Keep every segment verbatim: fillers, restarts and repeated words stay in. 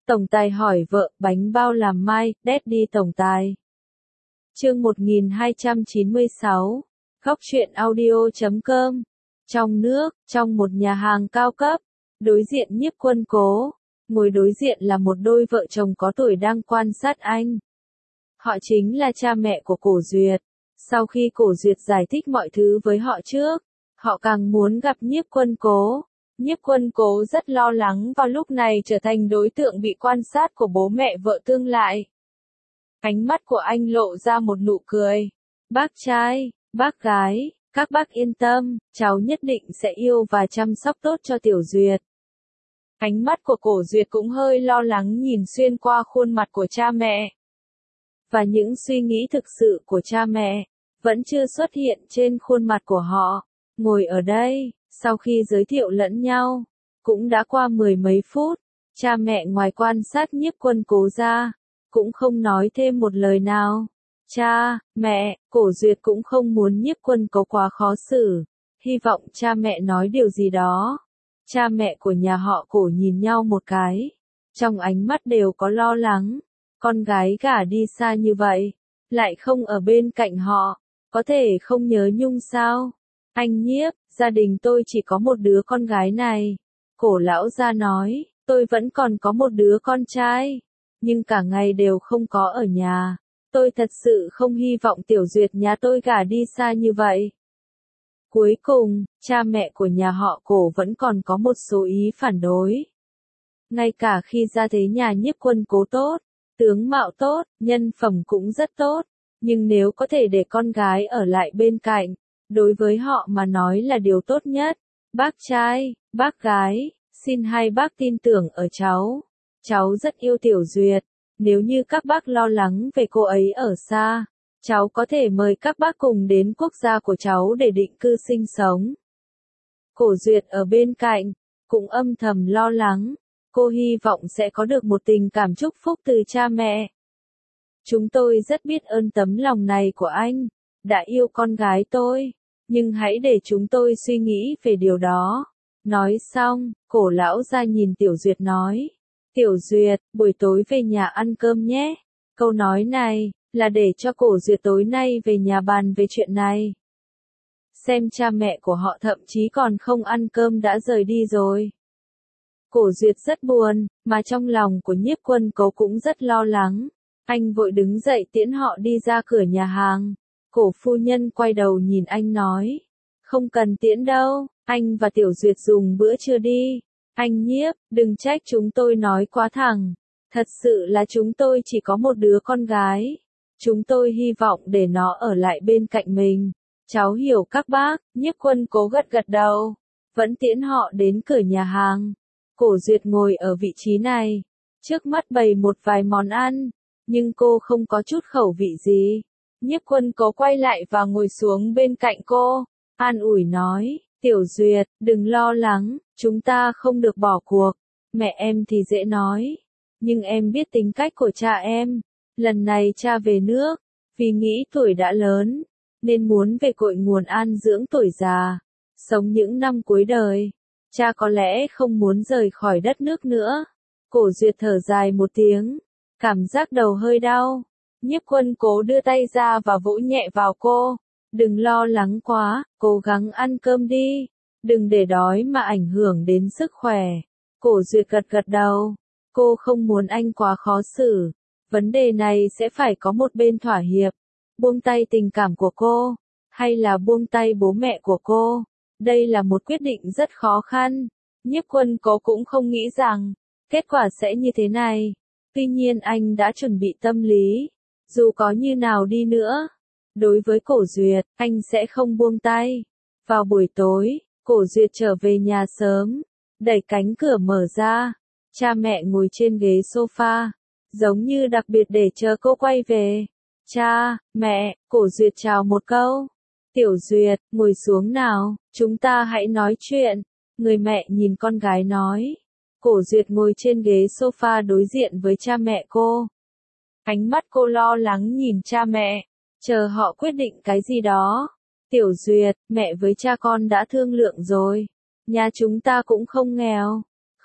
Tổng tài hỏi vợ, bánh bao làm mai, Daddy tổng tài. Chương một nghìn hai trăm chín mươi sáu, Góc truyện audio chấm com. Trong nước, trong một nhà hàng cao cấp, đối diện Nhiếp Quân Cố, ngồi đối diện là một đôi vợ chồng có tuổi đang quan sát anh. Họ chính là cha mẹ của Cổ Duyệt. Sau khi Cổ Duyệt giải thích mọi thứ với họ trước, họ càng muốn gặp Nhiếp Quân Cố. Nhiếp Quân Cố rất lo lắng vào lúc này trở thành đối tượng bị quan sát của bố mẹ vợ tương lại. Ánh mắt của anh lộ ra một nụ cười. Bác trai, bác gái, các bác yên tâm, cháu nhất định sẽ yêu và chăm sóc tốt cho Tiểu Duyệt. Ánh mắt của Cổ Duyệt cũng hơi lo lắng nhìn xuyên qua khuôn mặt của cha mẹ. Và những suy nghĩ thực sự của cha mẹ, vẫn chưa xuất hiện trên khuôn mặt của họ. Ngồi ở đây, sau khi giới thiệu lẫn nhau, cũng đã qua mười mấy phút, cha mẹ ngoài quan sát Nhiếp Quân Cố ra, cũng không nói thêm một lời nào. Cha, mẹ, Cổ Duyệt cũng không muốn Nhiếp Quân Cố quá khó xử, hy vọng cha mẹ nói điều gì đó. Cha mẹ của nhà họ Cổ nhìn nhau một cái, trong ánh mắt đều có lo lắng. Con gái gả đi xa như vậy, lại không ở bên cạnh họ, có thể không nhớ nhung sao? Anh Nhiếp, gia đình tôi chỉ có một đứa con gái này. Cổ lão gia nói, tôi vẫn còn có một đứa con trai, nhưng cả ngày đều không có ở nhà. Tôi thật sự không hy vọng Tiểu Duyệt nhà tôi gả đi xa như vậy. Cuối cùng, cha mẹ của nhà họ Cổ vẫn còn có một số ý phản đối. Ngay cả khi ra thế nhà Nhiếp Quân Cố tốt, tướng mạo tốt, nhân phẩm cũng rất tốt, nhưng nếu có thể để con gái ở lại bên cạnh, đối với họ mà nói là điều tốt nhất. Bác trai, bác gái, xin hai bác tin tưởng ở cháu. Cháu rất yêu Tiểu Duyệt, nếu như các bác lo lắng về cô ấy ở xa, cháu có thể mời các bác cùng đến quốc gia của cháu để định cư sinh sống. Cổ Duyệt ở bên cạnh, cũng âm thầm lo lắng. Cô hy vọng sẽ có được một tình cảm chúc phúc từ cha mẹ. Chúng tôi rất biết ơn tấm lòng này của anh, đã yêu con gái tôi, nhưng hãy để chúng tôi suy nghĩ về điều đó. Nói xong, Cổ lão gia nhìn Tiểu Duyệt nói, Tiểu Duyệt, buổi tối về nhà ăn cơm nhé. Câu nói này, là để cho Cổ Duyệt tối nay về nhà bàn về chuyện này. Xem cha mẹ của họ thậm chí còn không ăn cơm đã rời đi rồi. Cổ Duyệt rất buồn, mà trong lòng của Nhiếp Quân Cố cũng rất lo lắng. Anh vội đứng dậy tiễn họ đi ra cửa nhà hàng. Cổ phu nhân quay đầu nhìn anh nói, không cần tiễn đâu, anh và Tiểu Duyệt dùng bữa trưa đi. Anh Nhiếp, đừng trách chúng tôi nói quá thẳng. Thật sự là chúng tôi chỉ có một đứa con gái. Chúng tôi hy vọng để nó ở lại bên cạnh mình. Cháu hiểu các bác. Nhiếp Quân Cố gật gật đầu, vẫn tiễn họ đến cửa nhà hàng. Cổ Duyệt ngồi ở vị trí này, trước mắt bày một vài món ăn, nhưng cô không có chút khẩu vị gì. Nhiếp Quân Cố quay lại và ngồi xuống bên cạnh cô, an ủi nói, Tiểu Duyệt, đừng lo lắng, chúng ta không được bỏ cuộc. Mẹ em thì dễ nói, nhưng em biết tính cách của cha em. Lần này cha về nước, vì nghĩ tuổi đã lớn, nên muốn về cội nguồn an dưỡng tuổi già, sống những năm cuối đời. Cha có lẽ không muốn rời khỏi đất nước nữa. Cổ Duyệt thở dài một tiếng, cảm giác đầu hơi đau. Nhiếp Quân Cố đưa tay ra và vỗ nhẹ vào cô. Đừng lo lắng quá, cố gắng ăn cơm đi. Đừng để đói mà ảnh hưởng đến sức khỏe. Cổ Duyệt gật gật đầu. Cô không muốn anh quá khó xử. Vấn đề này sẽ phải có một bên thỏa hiệp. Buông tay tình cảm của cô, hay là buông tay bố mẹ của cô. Đây là một quyết định rất khó khăn. Nhiếp Quân Cố cũng không nghĩ rằng kết quả sẽ như thế này. Tuy nhiên anh đã chuẩn bị tâm lý. Dù có như nào đi nữa, đối với Cổ Duyệt, anh sẽ không buông tay. Vào buổi tối, Cổ Duyệt trở về nhà sớm, đẩy cánh cửa mở ra. Cha mẹ ngồi trên ghế sofa, giống như đặc biệt để chờ cô quay về. Cha, mẹ, Cổ Duyệt chào một câu. Tiểu Duyệt, ngồi xuống nào, chúng ta hãy nói chuyện. Người mẹ nhìn con gái nói. Cổ Duyệt ngồi trên ghế sofa đối diện với cha mẹ cô. Ánh mắt cô lo lắng nhìn cha mẹ, chờ họ quyết định cái gì đó. Tiểu Duyệt, mẹ với cha con đã thương lượng rồi. Nhà chúng ta cũng không nghèo.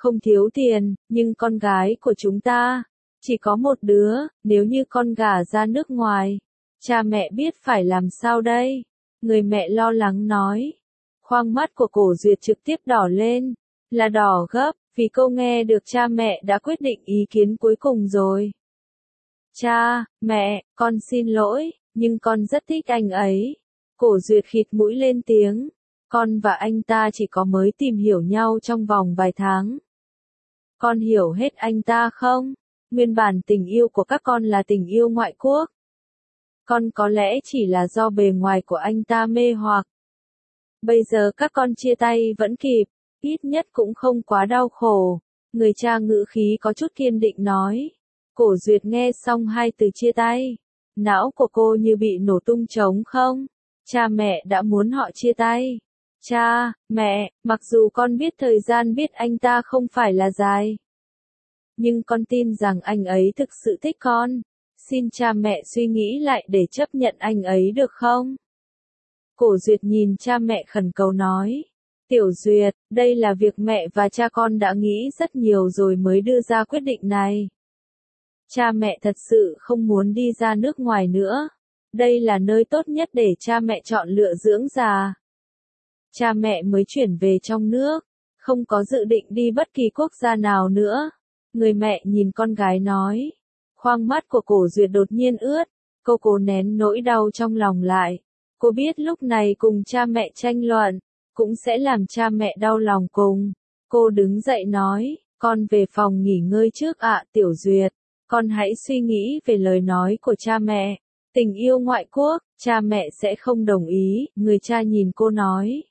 không thiếu tiền, nhưng con gái của chúng ta chỉ có một đứa, nếu như con gả ra nước ngoài, cha mẹ biết phải làm sao đây? Người mẹ lo lắng nói. Khoang mắt của Cổ Duyệt trực tiếp đỏ lên, là đỏ gấp, vì cô nghe được cha mẹ đã quyết định ý kiến cuối cùng rồi. Cha, mẹ, con xin lỗi, nhưng con rất thích anh ấy. Cổ Duyệt khịt mũi lên tiếng, con và anh ta chỉ có mới tìm hiểu nhau trong vòng vài tháng. Con hiểu hết anh ta không? Nguyên bản tình yêu của các con là tình yêu ngoại quốc. Con có lẽ chỉ là do bề ngoài của anh ta mê hoặc. Bây giờ các con chia tay vẫn kịp, ít nhất cũng không quá đau khổ. Người cha ngữ khí có chút kiên định nói. Cổ Duyệt nghe xong hai từ chia tay. Não của cô như bị nổ tung trống không? Cha mẹ đã muốn họ chia tay. Cha, mẹ, mặc dù con biết thời gian biết anh ta không phải là dài. Nhưng con tin rằng anh ấy thực sự thích con. Xin cha mẹ suy nghĩ lại để chấp nhận anh ấy được không? Cổ Duyệt nhìn cha mẹ khẩn cầu nói. Tiểu Duyệt, đây là việc mẹ và cha con đã nghĩ rất nhiều rồi mới đưa ra quyết định này. Cha mẹ thật sự không muốn đi ra nước ngoài nữa. Đây là nơi tốt nhất để cha mẹ chọn lựa dưỡng già. Cha mẹ mới chuyển về trong nước, không có dự định đi bất kỳ quốc gia nào nữa. Người mẹ nhìn con gái nói. Khoang mắt của Cổ Duyệt đột nhiên ướt, cô cố nén nỗi đau trong lòng lại. Cô biết lúc này cùng cha mẹ tranh luận, cũng sẽ làm cha mẹ đau lòng cùng. Cô đứng dậy nói, con về phòng nghỉ ngơi trước ạ Tiểu Duyệt. Con hãy suy nghĩ về lời nói của cha mẹ. Tình yêu ngoại quốc, cha mẹ sẽ không đồng ý, người cha nhìn cô nói.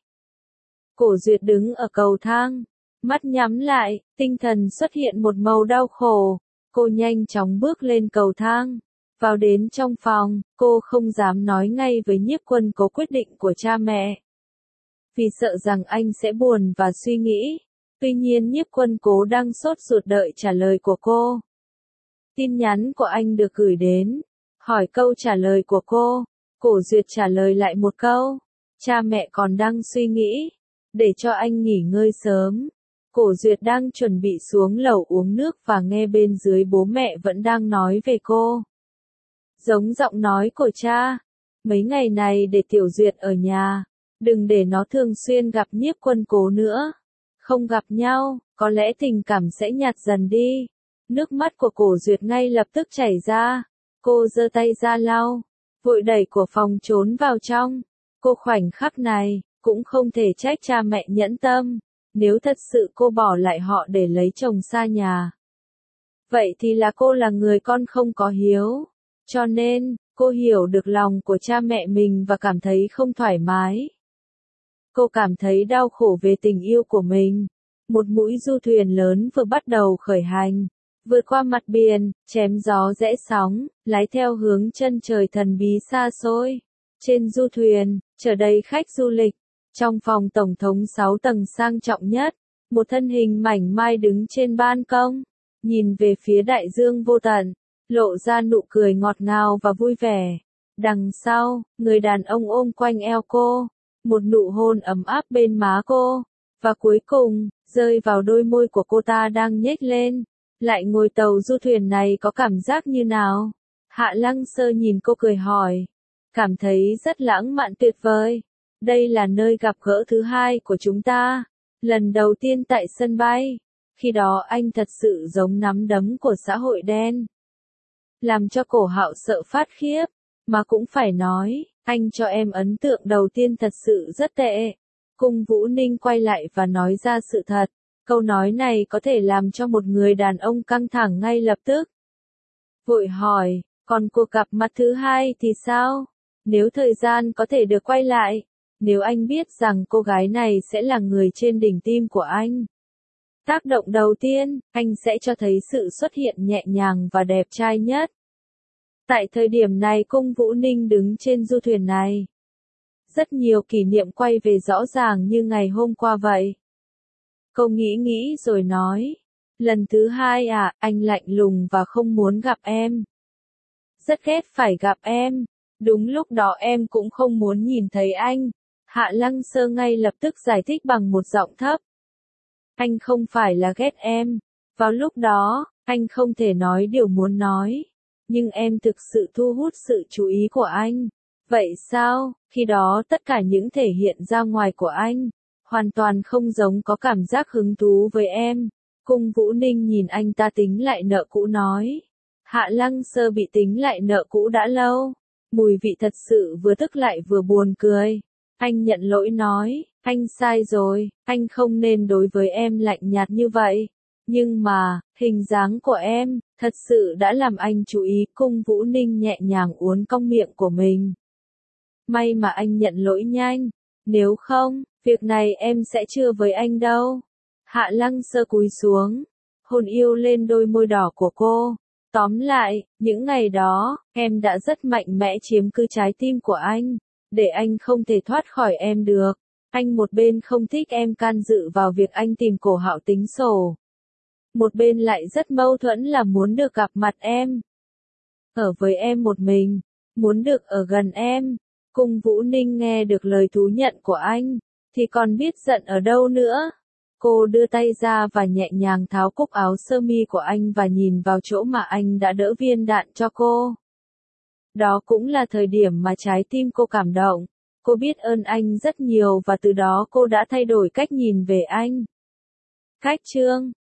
Cổ Duyệt đứng ở cầu thang, mắt nhắm lại, tinh thần xuất hiện một màu đau khổ. Cô nhanh chóng bước lên cầu thang, vào đến trong phòng, cô không dám nói ngay với Nhiếp Quân Cố quyết định của cha mẹ. Vì sợ rằng anh sẽ buồn và suy nghĩ. Tuy nhiên Nhiếp Quân Cố đang sốt ruột đợi trả lời của cô. Tin nhắn của anh được gửi đến, hỏi câu trả lời của cô. Cổ Duyệt trả lời lại một câu. Cha mẹ còn đang suy nghĩ, để cho anh nghỉ ngơi sớm. Cổ Duyệt đang chuẩn bị xuống lầu uống nước và nghe bên dưới bố mẹ vẫn đang nói về cô. Giống giọng nói của cha. Mấy ngày này để Tiểu Duyệt ở nhà, đừng để nó thường xuyên gặp Nhiếp Quân Cố nữa. Không gặp nhau, có lẽ tình cảm sẽ nhạt dần đi. Nước mắt của Cổ Duyệt ngay lập tức chảy ra. Cô giơ tay ra lau, vội đẩy cửa phòng trốn vào trong. Cô khoảnh khắc này, cũng không thể trách cha mẹ nhẫn tâm. Nếu thật sự cô bỏ lại họ để lấy chồng xa nhà, vậy thì là cô là người con không có hiếu. Cho nên, cô hiểu được lòng của cha mẹ mình và cảm thấy không thoải mái. Cô cảm thấy đau khổ về tình yêu của mình. Một mũi du thuyền lớn vừa bắt đầu khởi hành, vượt qua mặt biển, chém gió rẽ sóng, lái theo hướng chân trời thần bí xa xôi. Trên du thuyền, chở đầy khách du lịch. Trong phòng tổng thống sáu tầng sang trọng nhất, một thân hình mảnh mai đứng trên ban công, nhìn về phía đại dương vô tận, lộ ra nụ cười ngọt ngào và vui vẻ. Đằng sau, người đàn ông ôm quanh eo cô, một nụ hôn ấm áp bên má cô, và cuối cùng, rơi vào đôi môi của cô ta đang nhếch lên. Lại ngồi tàu du thuyền này có cảm giác như nào? Hạ Lăng Sơ nhìn cô cười hỏi. Cảm thấy rất lãng mạn tuyệt vời. Đây là nơi gặp gỡ thứ hai của chúng ta. Lần đầu tiên tại sân bay. Khi đó anh thật sự giống nắm đấm của xã hội đen. Làm cho Cổ Hạo sợ phát khiếp. Mà cũng phải nói, anh cho em ấn tượng đầu tiên thật sự rất tệ. Cung Vũ Ninh quay lại và nói ra sự thật. Câu nói này có thể làm cho một người đàn ông căng thẳng ngay lập tức. Vội hỏi, còn cuộc gặp mặt thứ hai thì sao? Nếu thời gian có thể được quay lại, nếu anh biết rằng cô gái này sẽ là người trên đỉnh tim của anh. Tác động đầu tiên, anh sẽ cho thấy sự xuất hiện nhẹ nhàng và đẹp trai nhất. Tại thời điểm này Cung Vũ Ninh đứng trên du thuyền này. Rất nhiều kỷ niệm quay về rõ ràng như ngày hôm qua vậy. Cô nghĩ nghĩ rồi nói. Lần thứ hai à, anh lạnh lùng và không muốn gặp em. Rất ghét phải gặp em. Đúng lúc đó em cũng không muốn nhìn thấy anh. Hạ Lăng Sơ ngay lập tức giải thích bằng một giọng thấp. anh không phải là ghét em. Vào lúc đó, anh không thể nói điều muốn nói. Nhưng em thực sự thu hút sự chú ý của anh. Vậy sao, khi đó tất cả những thể hiện ra ngoài của anh, hoàn toàn không giống có cảm giác hứng thú với em. Cung Vũ Ninh nhìn anh ta tính lại nợ cũ nói. Hạ Lăng Sơ bị tính lại nợ cũ đã lâu. Mùi vị thật sự vừa tức lại vừa buồn cười. Anh nhận lỗi nói, anh sai rồi, anh không nên đối với em lạnh nhạt như vậy. Nhưng mà, hình dáng của em, thật sự đã làm anh chú ý. Cung Vũ Ninh nhẹ nhàng uốn cong miệng của mình. May mà anh nhận lỗi nhanh, nếu không, việc này em sẽ chưa với anh đâu. Hạ Lăng Sơ cúi xuống, hôn yêu lên đôi môi đỏ của cô. Tóm lại, những ngày đó, em đã rất mạnh mẽ chiếm cứ trái tim của anh, để anh không thể thoát khỏi em được. Anh một bên không thích em can dự vào việc anh tìm Cổ Hạo tính sổ. Một bên lại rất mâu thuẫn là muốn được gặp mặt em. Ở với em một mình, muốn được ở gần em. Cung Vũ Ninh nghe được lời thú nhận của anh, thì còn biết giận ở đâu nữa. Cô đưa tay ra và nhẹ nhàng tháo cúc áo sơ mi của anh và nhìn vào chỗ mà anh đã đỡ viên đạn cho cô. Đó cũng là thời điểm mà trái tim cô cảm động. Cô biết ơn anh rất nhiều và từ đó cô đã thay đổi cách nhìn về anh. Khách chương